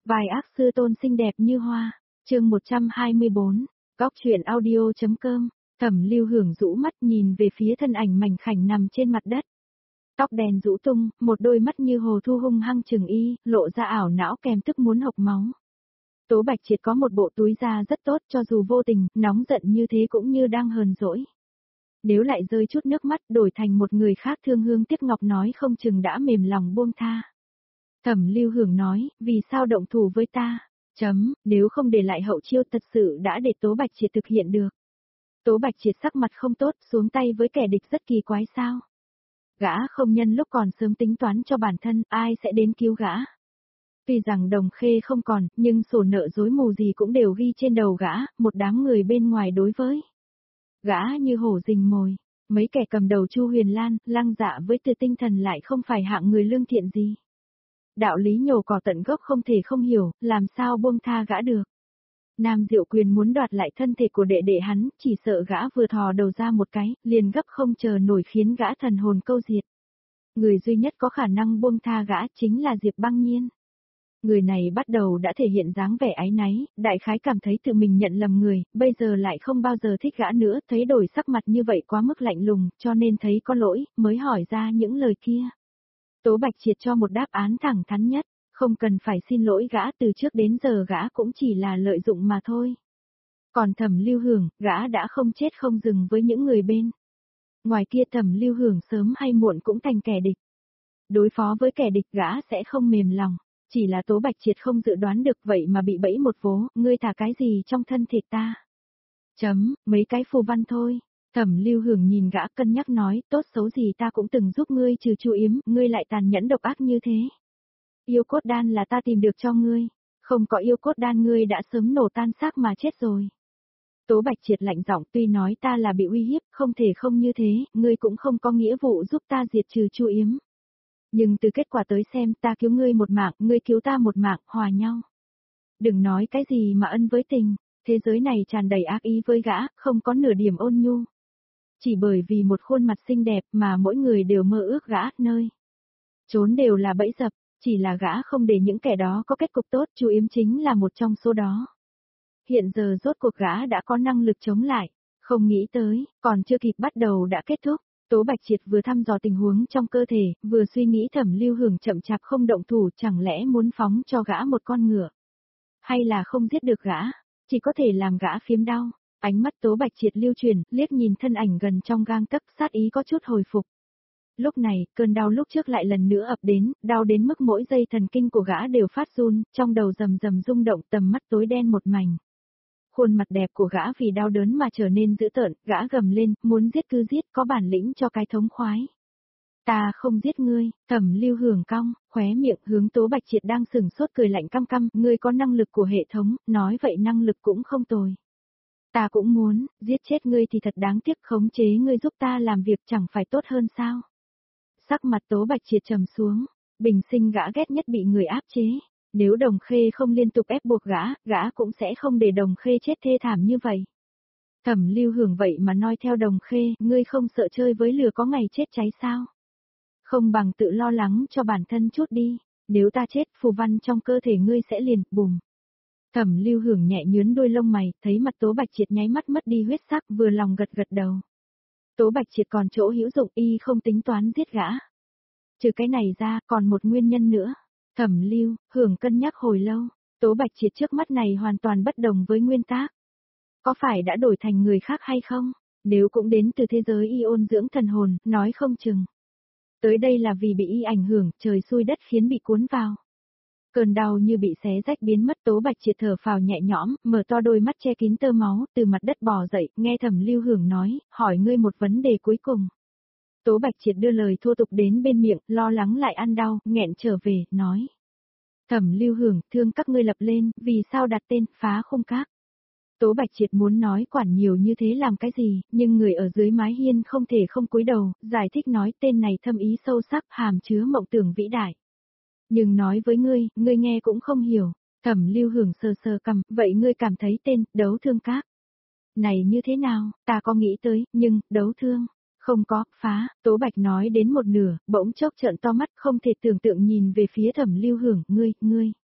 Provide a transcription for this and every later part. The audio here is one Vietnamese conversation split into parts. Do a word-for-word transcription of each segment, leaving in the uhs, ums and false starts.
Vài ác sư tôn xinh đẹp như hoa, chương một trăm hai mươi bốn, góc truyện audio.com, Thẩm Lưu Hưởng rũ mắt nhìn về phía thân ảnh mảnh khảnh nằm trên mặt đất. Tóc đen rũ tung, một đôi mắt như hồ thu hung hăng trừng y, lộ ra ảo não kèm tức muốn hộc máu. Tố Bạch Triệt có một bộ túi da rất tốt, cho dù vô tình, nóng giận như thế cũng như đang hờn dỗi. Nếu lại rơi chút nước mắt đổi thành một người khác thương hương tiếc ngọc nói không chừng đã mềm lòng buông tha. Thẩm Lưu Hưởng nói, vì sao động thủ với ta? Chấm, nếu không để lại hậu chiêu thật sự đã để Tố Bạch Triệt thực hiện được. Tố Bạch Triệt sắc mặt không tốt, xuống tay với kẻ địch rất kỳ quái sao? Gã không nhân lúc còn sớm tính toán cho bản thân, ai sẽ đến cứu gã? Tuy rằng Đồng Khê không còn, nhưng sổ nợ dối mù gì cũng đều ghi trên đầu gã, một đám người bên ngoài đối với. Gã như hổ rình mồi, mấy kẻ cầm đầu Chu Huyền Lan, Lăng Dạ với Từ Tinh Thần lại không phải hạng người lương thiện gì. Đạo lý nhổ cỏ tận gốc không thể không hiểu, làm sao buông tha gã được. Nam Diệu Quyền muốn đoạt lại thân thể của đệ đệ hắn, chỉ sợ gã vừa thò đầu ra một cái, liền gấp không chờ nổi khiến gã thần hồn câu diệt. Người duy nhất có khả năng buông tha gã chính là Diệp Băng Nhiên. Người này bắt đầu đã thể hiện dáng vẻ áy náy, đại khái cảm thấy tự mình nhận lầm người, bây giờ lại không bao giờ thích gã nữa, thấy đổi sắc mặt như vậy quá mức lạnh lùng, cho nên thấy có lỗi, mới hỏi ra những lời kia. Tố Bạch Triệt cho một đáp án thẳng thắn nhất, không cần phải xin lỗi gã, từ trước đến giờ gã cũng chỉ là lợi dụng mà thôi. Còn Thẩm Lưu Hưởng, gã đã không chết không dừng với những người bên. Ngoài kia Thẩm Lưu Hưởng sớm hay muộn cũng thành kẻ địch. Đối phó với kẻ địch gã sẽ không mềm lòng, chỉ là Tố Bạch Triệt không dự đoán được vậy mà bị bẫy một vố, ngươi thả cái gì trong thân thể ta? Chấm, mấy cái phù văn thôi. Thẩm Lưu Hưởng nhìn gã cân nhắc nói, tốt xấu gì ta cũng từng giúp ngươi trừ Chu Yếm, ngươi lại tàn nhẫn độc ác như thế. Yêu cốt đan là ta tìm được cho ngươi, không có yêu cốt đan ngươi đã sớm nổ tan xác mà chết rồi. Tố Bạch Triệt lạnh giọng, tuy nói ta là bị uy hiếp, không thể không như thế, ngươi cũng không có nghĩa vụ giúp ta diệt trừ Chu Yếm. Nhưng từ kết quả tới xem, ta cứu ngươi một mạng, ngươi cứu ta một mạng, hòa nhau. Đừng nói cái gì mà ân với tình, thế giới này tràn đầy ác ý với gã, không có nửa điểm ôn nhu. Chỉ bởi vì một khuôn mặt xinh đẹp mà mỗi người đều mơ ước gã, nơi trốn đều là bẫy dập, chỉ là gã không để những kẻ đó có kết cục tốt, Chu Yếm chính là một trong số đó. Hiện giờ rốt cuộc gã đã có năng lực chống lại, không nghĩ tới, còn chưa kịp bắt đầu đã kết thúc. Tố Bạch Triệt vừa thăm dò tình huống trong cơ thể, vừa suy nghĩ Thẩm Lưu Hưởng chậm chạp không động thủ, chẳng lẽ muốn phóng cho gã một con ngựa? Hay là không giết được gã, chỉ có thể làm gã phiếm đau? Ánh mắt Tố Bạch Triệt lưu chuyển, liếc nhìn thân ảnh gần trong gang tấc, sát ý có chút hồi phục. Lúc này, cơn đau lúc trước lại lần nữa ập đến, đau đến mức mỗi dây thần kinh của gã đều phát run, trong đầu rầm rầm rung động, tầm mắt tối đen một mảnh. Khuôn mặt đẹp của gã vì đau đớn mà trở nên dữ tợn, gã gầm lên, muốn giết cứ giết, có bản lĩnh cho cái thống khoái. Ta không giết ngươi. Thẩm Lưu Hưởng cong, khóe miệng hướng Tố Bạch Triệt đang sừng sốt cười lạnh căm căm, ngươi có năng lực của hệ thống, nói vậy năng lực cũng không tồi. Ta cũng muốn, giết chết ngươi thì thật đáng tiếc, khống chế ngươi giúp ta làm việc chẳng phải tốt hơn sao? Sắc mặt Tố Bạch Triệt trầm xuống, bình sinh gã ghét nhất bị người áp chế. Nếu Đồng Khê không liên tục ép buộc gã, gã cũng sẽ không để Đồng Khê chết thê thảm như vậy. Thẩm Lưu Hưởng vậy mà nói theo Đồng Khê, ngươi không sợ chơi với lửa có ngày chết cháy sao? Không bằng tự lo lắng cho bản thân chút đi, nếu ta chết, phù văn trong cơ thể ngươi sẽ liền, bùm. Thẩm Lưu Hưởng nhẹ nhướn đôi lông mày, thấy mặt Tố Bạch Triệt nháy mắt mất đi huyết sắc, vừa lòng gật gật đầu. Tố Bạch Triệt còn chỗ hữu dụng, y không tính toán giết gã. Trừ cái này ra, còn một nguyên nhân nữa. Thẩm Lưu Hưởng cân nhắc hồi lâu, Tố Bạch Triệt trước mắt này hoàn toàn bất đồng với nguyên tác. Có phải đã đổi thành người khác hay không? Nếu cũng đến từ thế giới y ôn dưỡng thần hồn, nói không chừng. Tới đây là vì bị y ảnh hưởng, trời xui đất khiến bị cuốn vào. Cơn đau như bị xé rách biến mất, Tố Bạch Triệt thở phào nhẹ nhõm, mở to đôi mắt che kín tơ máu, từ mặt đất bò dậy, nghe Thẩm Lưu Hưởng nói, hỏi ngươi một vấn đề cuối cùng. Tố Bạch Triệt đưa lời thô tục đến bên miệng, lo lắng lại ăn đau, nghẹn trở về, nói. Thẩm Lưu Hưởng, thương các ngươi lập lên, vì sao đặt tên, Phá Khung Các? Tố Bạch Triệt muốn nói quản nhiều như thế làm cái gì, nhưng người ở dưới mái hiên không thể không cúi đầu, giải thích nói tên này thâm ý sâu sắc, hàm chứa mộng tưởng vĩ đại. Nhưng nói với ngươi, ngươi nghe cũng không hiểu. Thẩm Lưu Hưởng sờ sờ cằm, vậy ngươi cảm thấy tên, đấu thương các này như thế nào, ta có nghĩ tới, nhưng, đấu thương, không có, phá, Tố Bạch nói đến một nửa, bỗng chốc trợn to mắt không thể tưởng tượng nhìn về phía Thẩm Lưu Hưởng, ngươi, ngươi.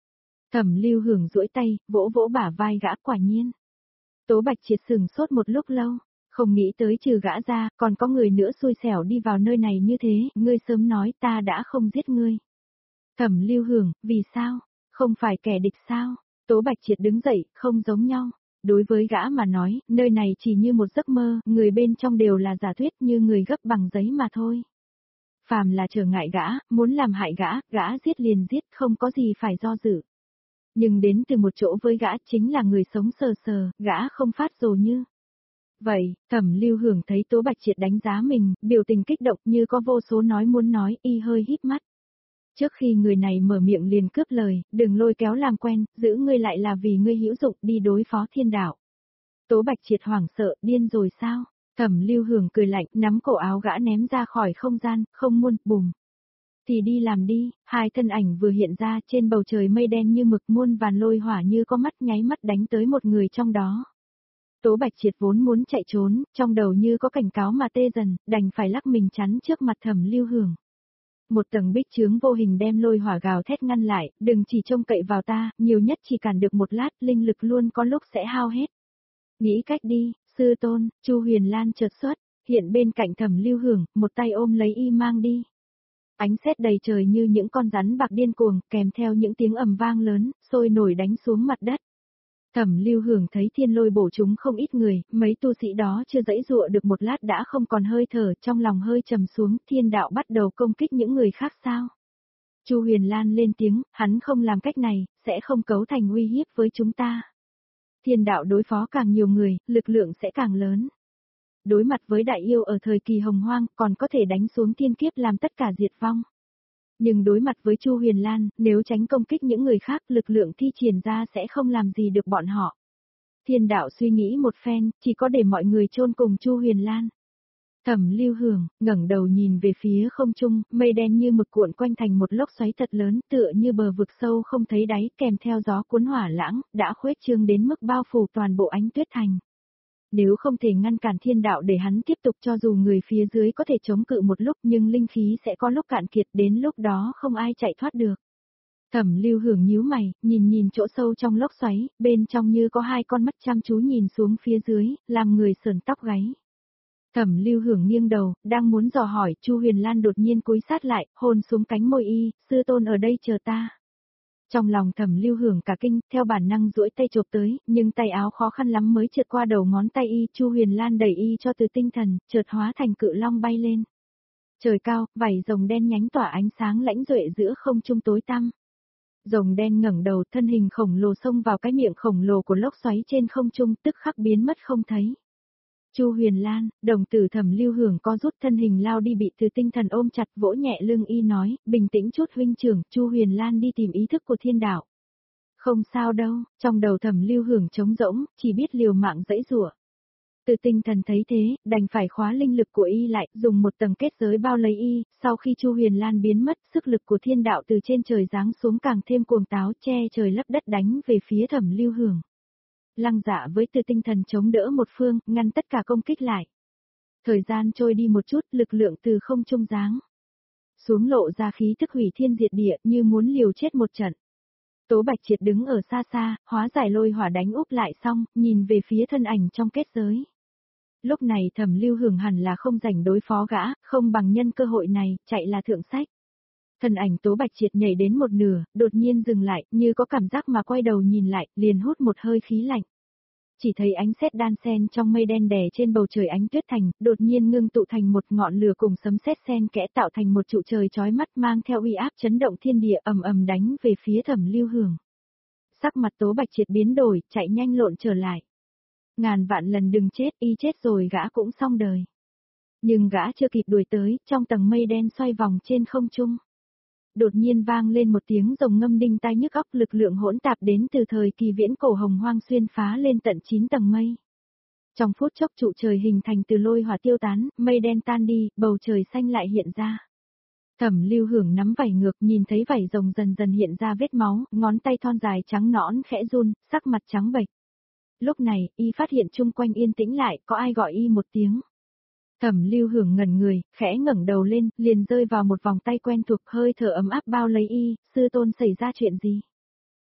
Thẩm Lưu Hưởng duỗi tay, vỗ vỗ bả vai gã, quả nhiên. Tố Bạch Triệt sừng sốt một lúc lâu, không nghĩ tới trừ gã ra, còn có người nữa xui xẻo đi vào nơi này như thế, ngươi sớm nói ta đã không giết ngươi. Thẩm Lưu Hưởng, vì sao? Không phải kẻ địch sao? Tố Bạch Triệt đứng dậy, không giống nhau. Đối với gã mà nói, nơi này chỉ như một giấc mơ, người bên trong đều là giả thuyết như người gấp bằng giấy mà thôi. Phàm là trở ngại gã, muốn làm hại gã, gã giết liền giết, không có gì phải do dự. Nhưng đến từ một chỗ với gã chính là người sống sờ sờ, gã không phát rồ như. Vậy, Thẩm Lưu Hưởng thấy Tố Bạch Triệt đánh giá mình, biểu tình kích động như có vô số nói muốn nói, y hơi híp mắt. Trước khi người này mở miệng liền cướp lời, đừng lôi kéo làm quen, giữ ngươi lại là vì ngươi hữu dụng đi đối phó thiên đạo. Tố Bạch Triệt hoảng sợ, điên rồi sao? Thẩm Lưu Hưởng cười lạnh, nắm cổ áo gã ném ra khỏi không gian, không muôn, bùm. Thì đi làm đi, hai thân ảnh vừa hiện ra trên bầu trời mây đen như mực, muôn vàn lôi hỏa như có mắt nháy mắt đánh tới một người trong đó. Tố Bạch Triệt vốn muốn chạy trốn, trong đầu như có cảnh cáo mà tê dần, đành phải lắc mình chắn trước mặt Thẩm Lưu Hưởng. Một tầng bích chướng vô hình đem lôi hỏa gào thét ngăn lại, đừng chỉ trông cậy vào ta, nhiều nhất chỉ cản được một lát, linh lực luôn có lúc sẽ hao hết. Nghĩ cách đi, sư tôn, Chu Huyền Lan chợt xuất, hiện bên cạnh Thẩm Lưu Hưởng, một tay ôm lấy y mang đi. Ánh sét đầy trời như những con rắn bạc điên cuồng, kèm theo những tiếng ầm vang lớn, sôi nổi đánh xuống mặt đất. Thẩm Lưu Hưởng thấy thiên lôi bổ chúng không ít người, mấy tu sĩ đó chưa dãy dụa được một lát đã không còn hơi thở, trong lòng hơi trầm xuống, thiên đạo bắt đầu công kích những người khác sao? Chu Huyền Lan lên tiếng, hắn không làm cách này, sẽ không cấu thành uy hiếp với chúng ta. Thiên đạo đối phó càng nhiều người, lực lượng sẽ càng lớn. Đối mặt với đại yêu ở thời kỳ hồng hoang, còn có thể đánh xuống thiên kiếp làm tất cả diệt vong. Nhưng đối mặt với Chu Huyền Lan, nếu tránh công kích những người khác, lực lượng thi triển ra sẽ không làm gì được bọn họ. Thiên đạo suy nghĩ một phen, chỉ có để mọi người chôn cùng Chu Huyền Lan. Thẩm Lưu Hưởng ngẩng đầu nhìn về phía không trung, mây đen như mực cuộn quanh thành một lốc xoáy thật lớn, tựa như bờ vực sâu không thấy đáy, kèm theo gió cuốn hỏa lãng, đã khuếch trương đến mức bao phủ toàn bộ Ánh Tuyết Thành. Nếu không thể ngăn cản thiên đạo để hắn tiếp tục, cho dù người phía dưới có thể chống cự một lúc, nhưng linh khí sẽ có lúc cạn kiệt, đến lúc đó không ai chạy thoát được. Thẩm Lưu Hưởng nhíu mày, nhìn nhìn chỗ sâu trong lốc xoáy, bên trong như có hai con mắt chăm chú nhìn xuống phía dưới, làm người sờn tóc gáy. Thẩm Lưu Hưởng nghiêng đầu, đang muốn dò hỏi, Chu Huyền Lan đột nhiên cúi sát lại, hôn xuống cánh môi y, sư tôn ở đây chờ ta. Trong lòng Thẩm Lưu Hưởng cả kinh, theo bản năng duỗi tay chộp tới, nhưng tay áo khó khăn lắm mới trượt qua đầu ngón tay y, Chu Huyền Lan đẩy y cho từ tinh thần, chợt hóa thành cự long bay lên. Trời cao, vảy rồng đen nhánh tỏa ánh sáng lãnh duệ giữa không trung tối tăm. Rồng đen ngẩng đầu, thân hình khổng lồ xông vào cái miệng khổng lồ của lốc xoáy trên không trung, tức khắc biến mất không thấy. Chu Huyền Lan, đồng tử Thẩm Lưu Hưởng co rút, thân hình lao đi, bị từ tinh thần ôm chặt, vỗ nhẹ lưng y nói, bình tĩnh chút huynh trưởng, Chu Huyền Lan đi tìm ý thức của thiên đạo. Không sao đâu, trong đầu Thẩm Lưu Hưởng trống rỗng, chỉ biết liều mạng dãy rủa. Từ tinh thần thấy thế, đành phải khóa linh lực của y lại, dùng một tầng kết giới bao lấy y, sau khi Chu Huyền Lan biến mất, sức lực của thiên đạo từ trên trời giáng xuống càng thêm cuồng táo, che trời lấp đất đánh về phía Thẩm Lưu Hưởng. Lăng Dạ với từ tinh thần chống đỡ một phương, ngăn tất cả công kích lại. Thời gian trôi đi một chút, lực lượng từ không trung giáng xuống lộ ra khí thức hủy thiên diệt địa, như muốn liều chết một trận. Tố Bạch Triệt đứng ở xa xa, hóa giải lôi hỏa đánh úp lại xong, nhìn về phía thân ảnh trong kết giới. Lúc này Thẩm Lưu Hưởng hẳn là không rảnh đối phó gã, không bằng nhân cơ hội này, chạy là thượng sách. Thân ảnh Tố Bạch Triệt nhảy đến một nửa, đột nhiên dừng lại, như có cảm giác mà quay đầu nhìn lại, liền hút một hơi khí lạnh. Chỉ thấy ánh sét đan xen trong mây đen đè trên bầu trời Ánh Tuyết Thành, đột nhiên ngưng tụ thành một ngọn lửa cùng sấm sét xen kẽ tạo thành một trụ trời chói mắt, mang theo uy áp chấn động thiên địa, ầm ầm đánh về phía Thẩm Lưu Hưởng. Sắc mặt Tố Bạch Triệt biến đổi, chạy nhanh lộn trở lại. Ngàn vạn lần đừng chết, y chết rồi gã cũng xong đời. Nhưng gã chưa kịp đuổi tới, trong tầng mây đen xoay vòng trên không trung. Đột nhiên vang lên một tiếng rồng ngâm đinh tai nhức óc, lực lượng hỗn tạp đến từ thời kỳ viễn cổ hồng hoang xuyên phá lên tận chín tầng mây. Trong phút chốc trụ trời hình thành từ lôi hỏa tiêu tán, mây đen tan đi, bầu trời xanh lại hiện ra. Thẩm Lưu Hưởng nắm vảy ngược, nhìn thấy vảy rồng dần dần hiện ra vết máu, ngón tay thon dài trắng nõn khẽ run, sắc mặt trắng bệch. Lúc này, y phát hiện chung quanh yên tĩnh lại, có ai gọi y một tiếng. Thẩm Lưu Hưởng ngẩn người, khẽ ngẩng đầu lên, liền rơi vào một vòng tay quen thuộc, hơi thở ấm áp bao lấy y, sư tôn xảy ra chuyện gì?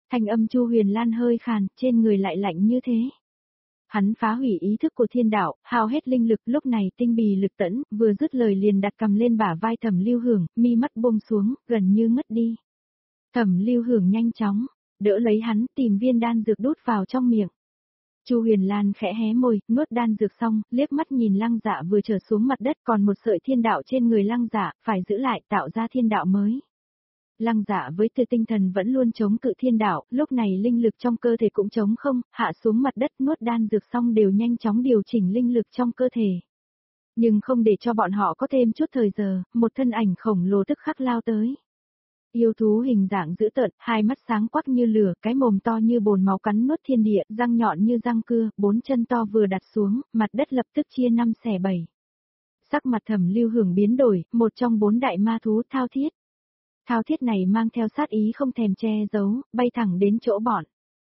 Thanh âm Chu Huyền Lan hơi khàn, trên người lại lạnh như thế. Hắn phá hủy ý thức của thiên đạo, hao hết linh lực, lúc này tinh bì lực tẫn, vừa dứt lời liền đặt cầm lên bả vai Thẩm Lưu Hưởng, mi mắt buông xuống, gần như ngất đi. Thẩm Lưu Hưởng nhanh chóng, đỡ lấy hắn, tìm viên đan dược đút vào trong miệng. Chu Huyền Lan khẽ hé môi, nuốt đan dược xong, liếc mắt nhìn Lăng Dạ vừa trở xuống mặt đất, còn một sợi thiên đạo trên người Lăng Dạ, phải giữ lại tạo ra thiên đạo mới. Lăng Dạ với từ tinh thần vẫn luôn chống cự thiên đạo, lúc này linh lực trong cơ thể cũng chống không, hạ xuống mặt đất nuốt đan dược xong đều nhanh chóng điều chỉnh linh lực trong cơ thể. Nhưng không để cho bọn họ có thêm chút thời giờ, một thân ảnh khổng lồ tức khắc lao tới. Yêu thú hình dạng dữ tợn, hai mắt sáng quắc như lửa, cái mồm to như bồn máu cắn nuốt thiên địa, răng nhọn như răng cưa, bốn chân to vừa đặt xuống, mặt đất lập tức chia năm xẻ bảy. Sắc mặt Thẩm Lưu Hưởng biến đổi, một trong bốn đại ma thú Thao Thiết. Thao Thiết này mang theo sát ý không thèm che giấu, bay thẳng đến chỗ bọn.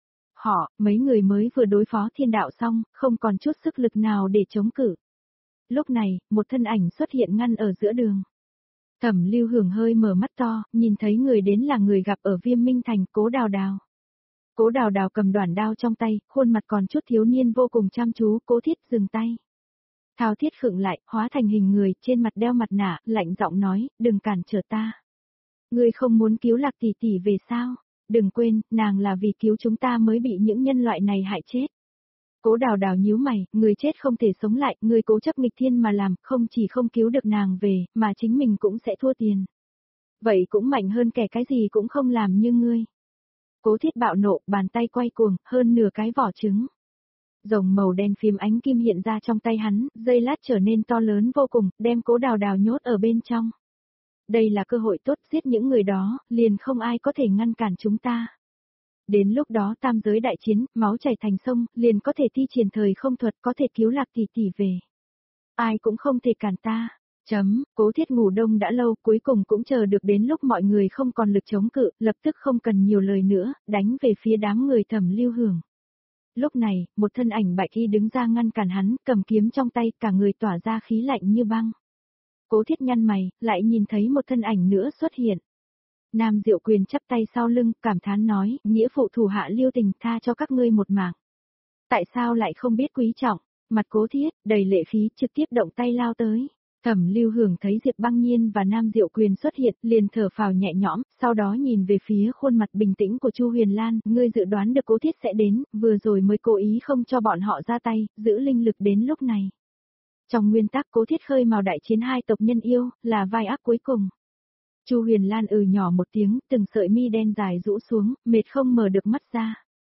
Họ, mấy người mới vừa đối phó thiên đạo xong, không còn chút sức lực nào để chống cự. Lúc này, một thân ảnh xuất hiện ngăn ở giữa đường. Thẩm Lưu Hưởng hơi mở mắt to, nhìn thấy người đến là người gặp ở Viêm Minh Thành, Cố Đào Đào. Cố Đào Đào cầm đoản đao trong tay, khuôn mặt còn chút thiếu niên vô cùng chăm chú, Cố Thiết dừng tay. Thao Thiết khựng lại, hóa thành hình người, trên mặt đeo mặt nạ, lạnh giọng nói, đừng cản trở ta. Ngươi không muốn cứu Lạc tỷ tỷ về sao? Đừng quên, nàng là vì cứu chúng ta mới bị những nhân loại này hại chết. Cố Đào Đào nhíu mày, người chết không thể sống lại, người cố chấp nghịch thiên mà làm, không chỉ không cứu được nàng về, mà chính mình cũng sẽ thua tiền. Vậy cũng mạnh hơn kẻ cái gì cũng không làm như ngươi. Cố Thiết bạo nộ, bàn tay quay cuồng, hơn nửa cái vỏ trứng. Rồng màu đen phím ánh kim hiện ra trong tay hắn, dây lát trở nên to lớn vô cùng, đem Cố Đào Đào nhốt ở bên trong. Đây là cơ hội tốt, giết những người đó, liền không ai có thể ngăn cản chúng ta. Đến lúc đó tam giới đại chiến, máu chảy thành sông, liền có thể thi triển thời không thuật, có thể cứu Lạc tỷ tỷ về. Ai cũng không thể cản ta. Chấm, Cố Thiết ngủ đông đã lâu, cuối cùng cũng chờ được đến lúc mọi người không còn lực chống cự, lập tức không cần nhiều lời nữa, đánh về phía đám người Thẩm Lưu Hưởng. Lúc này, một thân ảnh bạch y đứng ra ngăn cản hắn, cầm kiếm trong tay, cả người tỏa ra khí lạnh như băng. Cố Thiết nhăn mày, lại nhìn thấy một thân ảnh nữa xuất hiện. Nam Diệu Quyền chắp tay sau lưng, cảm thán nói, nghĩa phụ thủ hạ lưu tình, tha cho các ngươi một mạng. Tại sao lại không biết quý trọng? Mặt Cố Thiết, đầy lệ khí, trực tiếp động tay lao tới. Thẩm Lưu Hưởng thấy Diệp Băng Nhiên và Nam Diệu Quyền xuất hiện, liền thở phào nhẹ nhõm, sau đó nhìn về phía khuôn mặt bình tĩnh của Chu Huyền Lan, ngươi dự đoán được Cố Thiết sẽ đến, vừa rồi mới cố ý không cho bọn họ ra tay, giữ linh lực đến lúc này. Trong nguyên tắc Cố Thiết khơi mào đại chiến hai tộc nhân yêu, là vai ác cuối cùng. Chu Huyền Lan ừ nhỏ một tiếng, từng sợi mi đen dài rũ xuống, mệt không mở được mắt ra.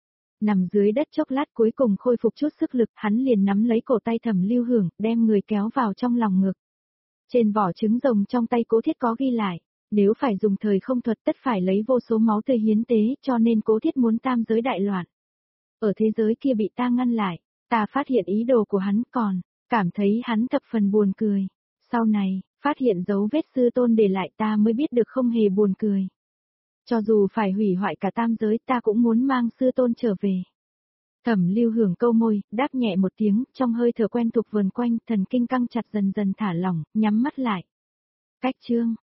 Nằm dưới đất chốc lát cuối cùng khôi phục chút sức lực, hắn liền nắm lấy cổ tay Thẩm Lưu Hưởng, đem người kéo vào trong lòng ngực. Trên vỏ trứng rồng trong tay Cố Thiết có ghi lại, nếu phải dùng thời không thuật tất phải lấy vô số máu tươi hiến tế, cho nên Cố Thiết muốn tam giới đại loạn. Ở thế giới kia bị ta ngăn lại, ta phát hiện ý đồ của hắn còn, cảm thấy hắn thập phần buồn cười. Sau này, phát hiện dấu vết sư tôn để lại ta mới biết được không hề buồn cười. Cho dù phải hủy hoại cả tam giới ta cũng muốn mang sư tôn trở về. Thẩm Lưu Hưởng câu môi, đáp nhẹ một tiếng, trong hơi thở quen thuộc vần quanh, thần kinh căng chặt dần dần thả lỏng, nhắm mắt lại. Cách chương